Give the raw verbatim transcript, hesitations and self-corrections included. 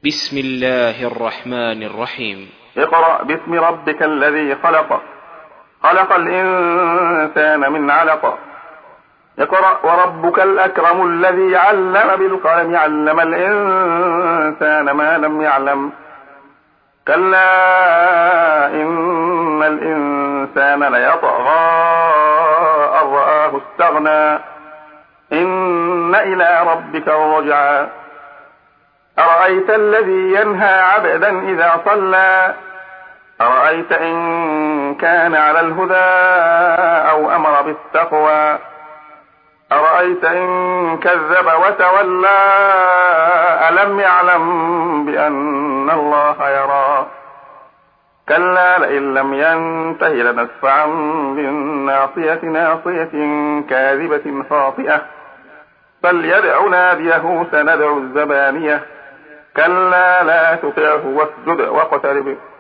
بسم الله الرحمن الرحيم. اقرأ باسم ربك الذي خلق خلق الإنسان من علق اقرأ وربك الأكرم الذي علم بالقلم علم الإنسان ما لم يعلم كلا إن الإنسان ليطغى أن رآه استغنى إن إلى ربك الرجعى أرأيت الذي ينهى عبدا إذا صلى أرأيت إن كان على الهدى أو أمر بالتقوى أرأيت إن كذب وتولى ألم يعلم بأن الله يرى كلا لئن لم ينته لنسفعا بالناصية ناصية كاذبة خاطئة فليدع ناديه سندع الزبانية كلا لا تطعه واسجد واقترب